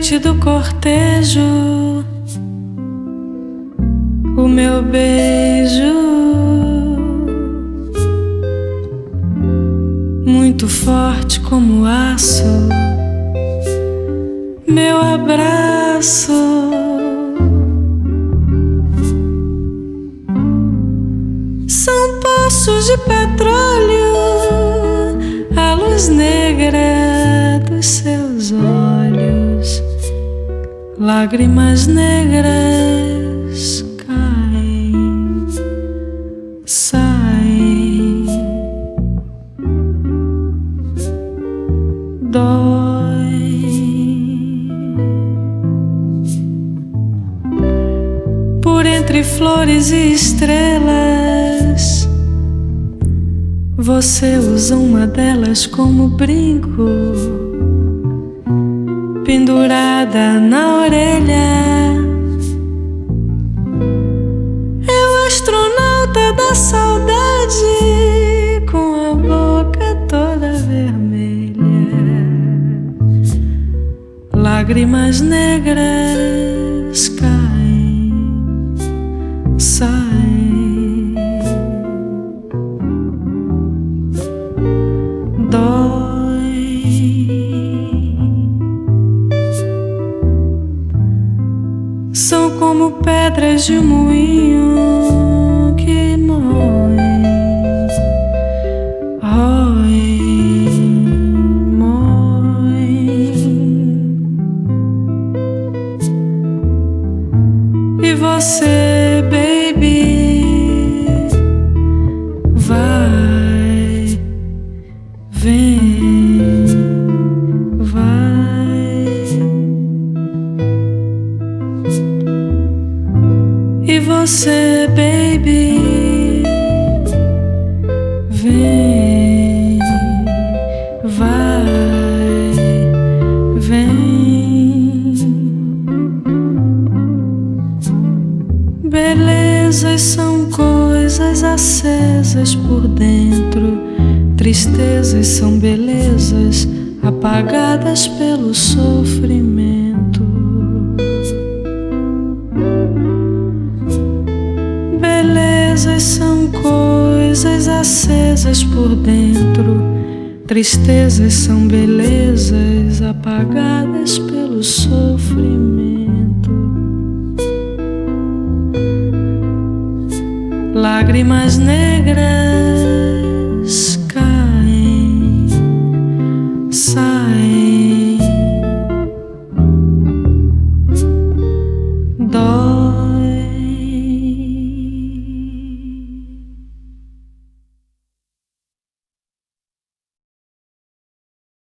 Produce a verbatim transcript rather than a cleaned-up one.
noite do cortejo, o meu beijo muito forte como aço, meu abraço são poços de petróleo, a luz negra dos seus olhos, lágrimas negras caem, saem, dói. Por entre flores e estrelas, você usa uma delas como brinco, pendurada na orelha. É o astronauta da saudade, com a boca toda vermelha, lágrimas negras caem, saem, dói. São como pedras de um moinho que moem, roem, moem. E você, baby, vai, vem, vai. E você, baby, vem, vai, vem. Belezas são coisas acesas por dentro, tristezas são belezas apagadas pelo sofrimento. Belezas são coisas acesas por dentro, tristezas são belezas apagadas pelo sofrimento. Lágrimas negras